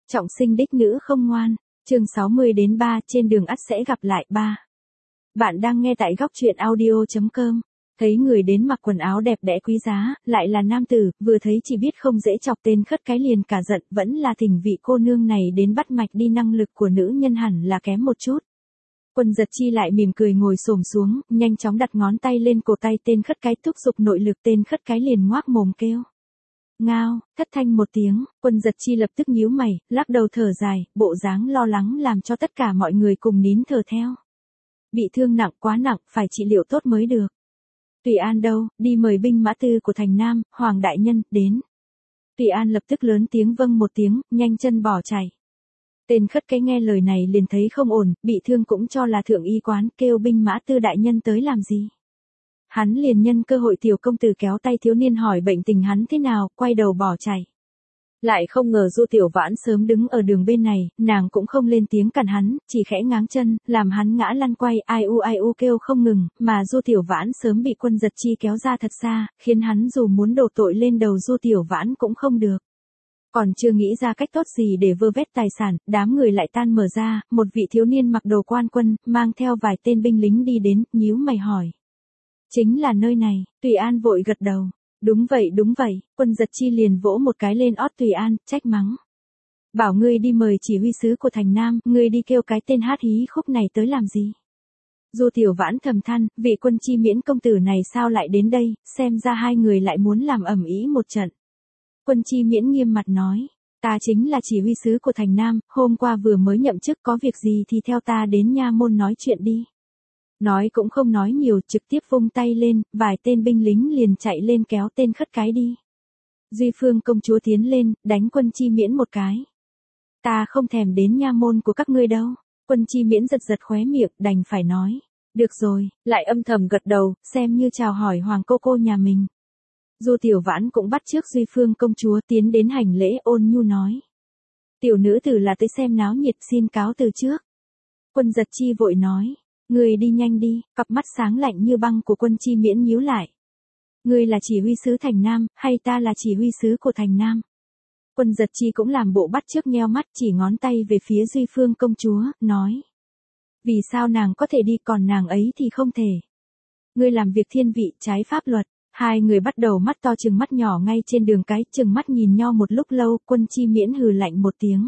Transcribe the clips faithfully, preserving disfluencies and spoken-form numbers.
Trọng sinh đích nữ không ngoan, chương sáu mươi đến ba trên đường ắt sẽ gặp lại ba. Bạn đang nghe tại góc truyện audio chấm com. Thấy người đến mặc quần áo đẹp đẽ quý giá, lại là nam tử, vừa thấy chỉ biết không dễ chọc, tên khất cái liền cả giận, vẫn là thỉnh vị cô nương này đến bắt mạch đi, năng lực của nữ nhân hẳn là kém một chút. Quân Giật Chi lại mỉm cười ngồi xổm xuống, nhanh chóng đặt ngón tay lên cổ tay tên khất cái, thúc giục nội lực. Tên khất cái liền ngoác mồm kêu ngao, thất thanh một tiếng. Quân Giật Chi lập tức nhíu mày, lắc đầu thở dài, bộ dáng lo lắng làm cho tất cả mọi người cùng nín thở theo. Bị thương nặng, quá nặng, phải trị liệu tốt mới được. Tùy An đâu, đi mời binh mã tư của thành Nam, Hoàng đại nhân, đến. Tùy An lập tức lớn tiếng vâng một tiếng, nhanh chân bỏ chạy. Tên khất cái nghe lời này liền thấy không ổn, bị thương cũng cho là thượng y quán, kêu binh mã tư đại nhân tới làm gì. Hắn liền nhân cơ hội tiểu công tử kéo tay thiếu niên hỏi bệnh tình hắn thế nào, quay đầu bỏ chạy. Lại không ngờ Du Tiểu Vãn sớm đứng ở đường bên này, nàng cũng không lên tiếng cản hắn, chỉ khẽ ngáng chân, làm hắn ngã lăn quay, ai u ai u kêu không ngừng, mà Du Tiểu Vãn sớm bị Quân Giật Chi kéo ra thật xa, khiến hắn dù muốn đổ tội lên đầu Du Tiểu Vãn cũng không được. Còn chưa nghĩ ra cách tốt gì để vơ vét tài sản, đám người lại tan mở ra, một vị thiếu niên mặc đồ quan quân, mang theo vài tên binh lính đi đến, nhíu mày hỏi. Chính là nơi này, Tùy An vội gật đầu. Đúng vậy đúng vậy, Quân Giật Chi liền vỗ một cái lên ót Tùy An, trách mắng. Bảo ngươi đi mời chỉ huy sứ của thành Nam, ngươi đi kêu cái tên hát hí khúc này tới làm gì? Du Tiểu Vãn thầm than, vị Quân Chi Miễn công tử này sao lại đến đây, xem ra hai người lại muốn làm ầm ĩ một trận. Quân Chi Miễn nghiêm mặt nói, ta chính là chỉ huy sứ của thành Nam, hôm qua vừa mới nhậm chức, có việc gì thì theo ta đến nha môn nói chuyện đi. Nói cũng không nói nhiều, trực tiếp vung tay lên, vài tên binh lính liền chạy lên kéo tên khất cái đi. Duy Phương công chúa tiến lên, đánh Quân Chi Miễn một cái. Ta không thèm đến nha môn của các ngươi đâu. Quân Chi Miễn giật giật khóe miệng, đành phải nói. Được rồi, lại âm thầm gật đầu, xem như chào hỏi hoàng cô cô nhà mình. Du Tiểu Vãn cũng bắt chước Duy Phương công chúa tiến đến hành lễ, ôn nhu nói. Tiểu nữ tử là tới xem náo nhiệt, xin cáo từ trước. Quân Giật Chi vội nói. Người đi nhanh đi, cặp mắt sáng lạnh như băng của Quân Chi Miễn nhíu lại. Ngươi là chỉ huy sứ thành Nam, hay ta là chỉ huy sứ của thành Nam? Quân Giật Chi cũng làm bộ bắt chước nheo mắt, chỉ ngón tay về phía Duy Phương công chúa, nói. Vì sao nàng có thể đi còn nàng ấy thì không thể? Ngươi làm việc thiên vị, trái pháp luật. Hai người bắt đầu mắt to chừng mắt nhỏ ngay trên đường cái, chừng mắt nhìn nhau một lúc lâu, Quân Chi Miễn hừ lạnh một tiếng.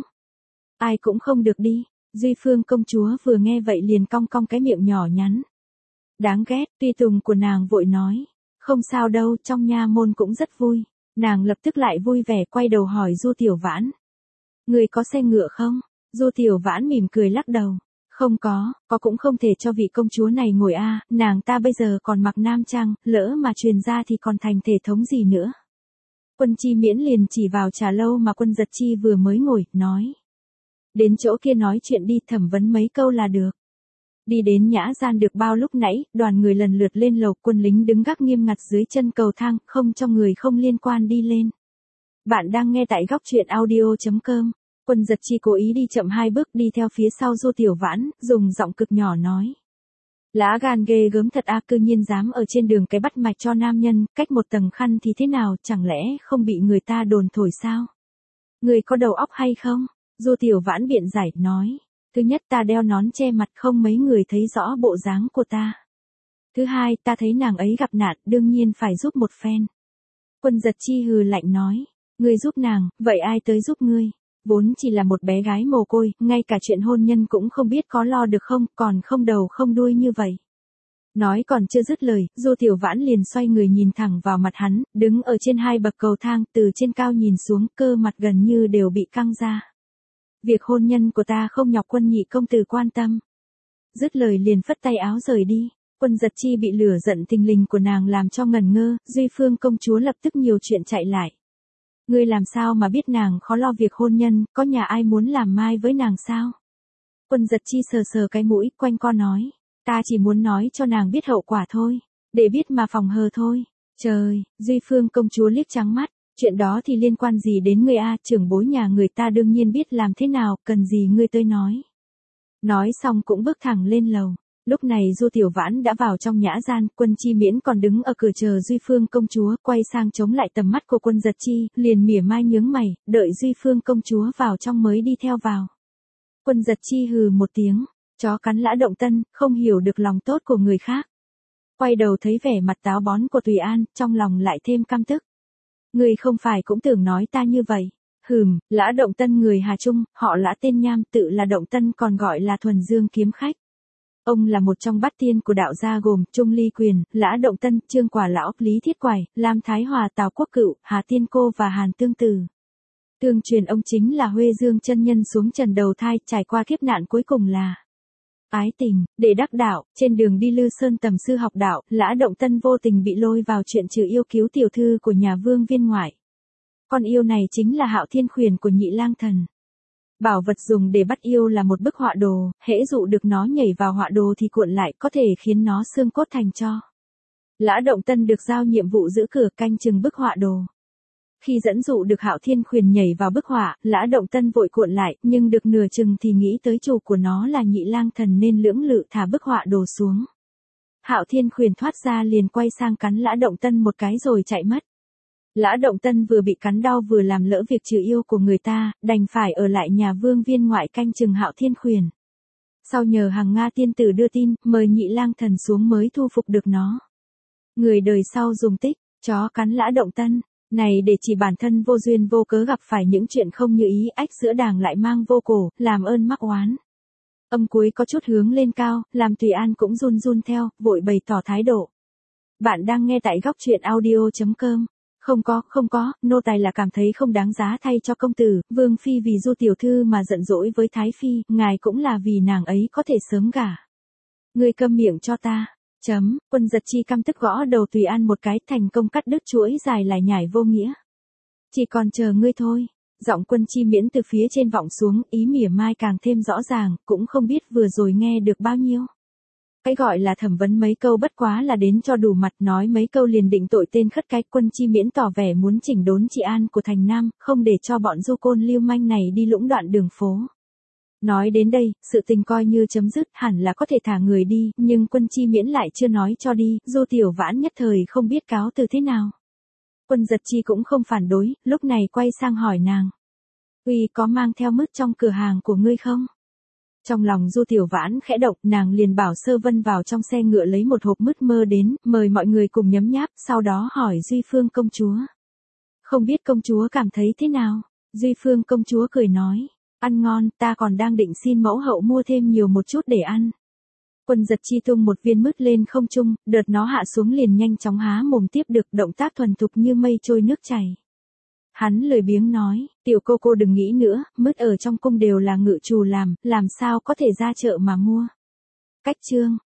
Ai cũng không được đi. Duy Phương công chúa vừa nghe vậy liền cong cong cái miệng nhỏ nhắn. Đáng ghét, tùy tùng của nàng vội nói. Không sao đâu, trong nha môn cũng rất vui. Nàng lập tức lại vui vẻ quay đầu hỏi Du Tiểu Vãn. Người có xe ngựa không? Du Tiểu Vãn mỉm cười lắc đầu. Không có, có cũng không thể cho vị công chúa này ngồi a, nàng ta bây giờ còn mặc nam trang, lỡ mà truyền ra thì còn thành thể thống gì nữa. Quân Chi Miễn liền chỉ vào trà lâu mà Quân Giật Chi vừa mới ngồi, nói. Đến chỗ kia nói chuyện đi, thẩm vấn mấy câu là được. Đi đến nhã gian được bao lúc nãy, đoàn người lần lượt lên lầu, quân lính đứng gác nghiêm ngặt dưới chân cầu thang, không cho người không liên quan đi lên. Bạn đang nghe tại góc truyện audio chấm com. Quân Giật Chi cố ý đi chậm hai bước đi theo phía sau Du Tiểu Vãn, dùng giọng cực nhỏ nói. Lá gan ghê gớm thật a, cư nhiên dám ở trên đường cái bắt mạch cho nam nhân, cách một tầng khăn thì thế nào, chẳng lẽ không bị người ta đồn thổi sao? Người có đầu óc hay không? Du Tiểu Vãn biện giải, nói. Thứ nhất, ta đeo nón che mặt, không mấy người thấy rõ bộ dáng của ta. Thứ hai, ta thấy nàng ấy gặp nạn, đương nhiên phải giúp một phen. Quân Giật Chi hừ lạnh nói. Ngươi giúp nàng, vậy ai tới giúp ngươi? Vốn chỉ là một bé gái mồ côi, ngay cả chuyện hôn nhân cũng không biết có lo được không, còn không đầu không đuôi như vậy. Nói còn chưa dứt lời, Du Tiểu Vãn liền xoay người nhìn thẳng vào mặt hắn, đứng ở trên hai bậc cầu thang, từ trên cao nhìn xuống, cơ mặt gần như đều bị căng ra. Việc hôn nhân của ta không nhọc Quân nhị công tử quan tâm. Dứt lời liền phất tay áo rời đi. Quân Giật Chi bị lửa giận thình lình của nàng làm cho ngẩn ngơ, Duy Phương công chúa lập tức nhiều chuyện chạy lại. Ngươi làm sao mà biết nàng khó lo việc hôn nhân, có nhà ai muốn làm mai với nàng sao? Quân Giật Chi sờ sờ cái mũi, quanh co nói. Ta chỉ muốn nói cho nàng biết hậu quả thôi. Để biết mà phòng hờ thôi. Trời, Duy Phương công chúa liếc trắng mắt. Chuyện đó thì liên quan gì đến ngươi a, trưởng bối nhà người ta đương nhiên biết làm thế nào, cần gì ngươi tới nói. Nói xong cũng bước thẳng lên lầu. Lúc này Du Tiểu Vãn đã vào trong nhã gian, Quân Chi Miễn còn đứng ở cửa chờ Duy Phương công chúa, quay sang chống lại tầm mắt của Quân Giật Chi, liền mỉa mai nhướng mày, đợi Duy Phương công chúa vào trong mới đi theo vào. Quân Giật Chi hừ một tiếng, chó cắn Lã Động Tân, không hiểu được lòng tốt của người khác. Quay đầu thấy vẻ mặt táo bón của Tùy An, trong lòng lại thêm căm tức. Người không phải cũng tưởng nói ta như vậy. Hừm, Lã Động Tân người Hà Trung, họ Lã tên Nham, tự là Động Tân còn gọi là Thuần Dương kiếm khách. Ông là một trong bát tiên của đạo gia gồm Trung Ly Quyền, Lã Động Tân, Trương Quả Lão, Lý Thiết Quải, Lam Thái Hòa, Tào Quốc Cựu, Hà Tiên Cô và Hàn Tương Tử. Tương truyền ông chính là Huê Dương chân nhân xuống trần đầu thai, trải qua kiếp nạn cuối cùng là ái tình, để đắc đạo. Trên đường đi Lư Sơn tầm sư học đạo, Lã Động Tân vô tình bị lôi vào chuyện trừ yêu cứu tiểu thư của nhà Vương Viên ngoại. Con yêu này chính là Hạo Thiên Khuyển của Nhị Lang Thần. Bảo vật dùng để bắt yêu là một bức họa đồ, hễ dụ được nó nhảy vào họa đồ thì cuộn lại, có thể khiến nó xương cốt thành tro. Lã Động Tân được giao nhiệm vụ giữ cửa canh chừng bức họa đồ. Khi dẫn dụ được Hạo Thiên Khuyển nhảy vào bức họa, Lã Động Tân vội cuộn lại, nhưng được nửa chừng thì nghĩ tới chủ của nó là Nhị Lang Thần nên lưỡng lự thả bức họa đồ xuống. Hạo Thiên Khuyển thoát ra liền quay sang cắn Lã Động Tân một cái rồi chạy mất. Lã Động Tân vừa bị cắn đau vừa làm lỡ việc trừ yêu của người ta, đành phải ở lại nhà Vương Viên ngoại canh chừng Hạo Thiên Khuyển. Sau nhờ Hằng Nga tiên tử đưa tin, mời Nhị Lang Thần xuống mới thu phục được nó. Người đời sau dùng tích, chó cắn Lã Động Tân, này để chỉ bản thân vô duyên vô cớ gặp phải những chuyện không như ý, ách giữa đàng lại mang vô cổ, làm ơn mắc oán. Âm cuối có chút hướng lên cao, làm Tùy An cũng run run theo, vội bày tỏ thái độ. Bạn đang nghe tại góc truyện audio chấm com. Không có, không có, nô tài là cảm thấy không đáng giá thay cho công tử, Vương Phi vì Du tiểu thư mà giận dỗi với Thái Phi, ngài cũng là vì nàng ấy có thể sớm gả. Ngươi câm miệng cho ta. Chấm, Quân Giật Chi căm tức gõ đầu Tùy An một cái, thành công cắt đứt chuỗi dài lải nhải vô nghĩa. Chỉ còn chờ ngươi thôi. Giọng Quân Chi Miễn từ phía trên vọng xuống, ý mỉa mai càng thêm rõ ràng, cũng không biết vừa rồi nghe được bao nhiêu. Cái gọi là thẩm vấn mấy câu bất quá là đến cho đủ mặt, nói mấy câu liền định tội tên khất cái. Quân Chi Miễn tỏ vẻ muốn chỉnh đốn trị an của thành Nam, không để cho bọn du côn lưu manh này đi lũng đoạn đường phố. Nói đến đây, sự tình coi như chấm dứt, hẳn là có thể thả người đi, nhưng Quân Chi Miễn lại chưa nói cho đi, Du Tiểu Vãn nhất thời không biết cáo từ thế nào. Quân Giật Chi cũng không phản đối, lúc này quay sang hỏi nàng. Uy có mang theo mứt trong cửa hàng của ngươi không? Trong lòng Du Tiểu Vãn khẽ động, nàng liền bảo Sơ Vân vào trong xe ngựa lấy một hộp mứt mơ đến, mời mọi người cùng nhấm nháp, sau đó hỏi Duy Phương công chúa. Không biết công chúa cảm thấy thế nào? Duy Phương công chúa cười nói, ăn ngon, ta còn đang định xin mẫu hậu mua thêm nhiều một chút để ăn. Quân Giật Chi tung một viên mứt lên không trung, đợt nó hạ xuống liền nhanh chóng há mồm tiếp được, động tác thuần thục như mây trôi nước chảy. Hắn lười biếng nói, tiểu cô cô đừng nghĩ nữa, mứt ở trong cung đều là ngự trù làm, làm sao có thể ra chợ mà mua. Cách chương,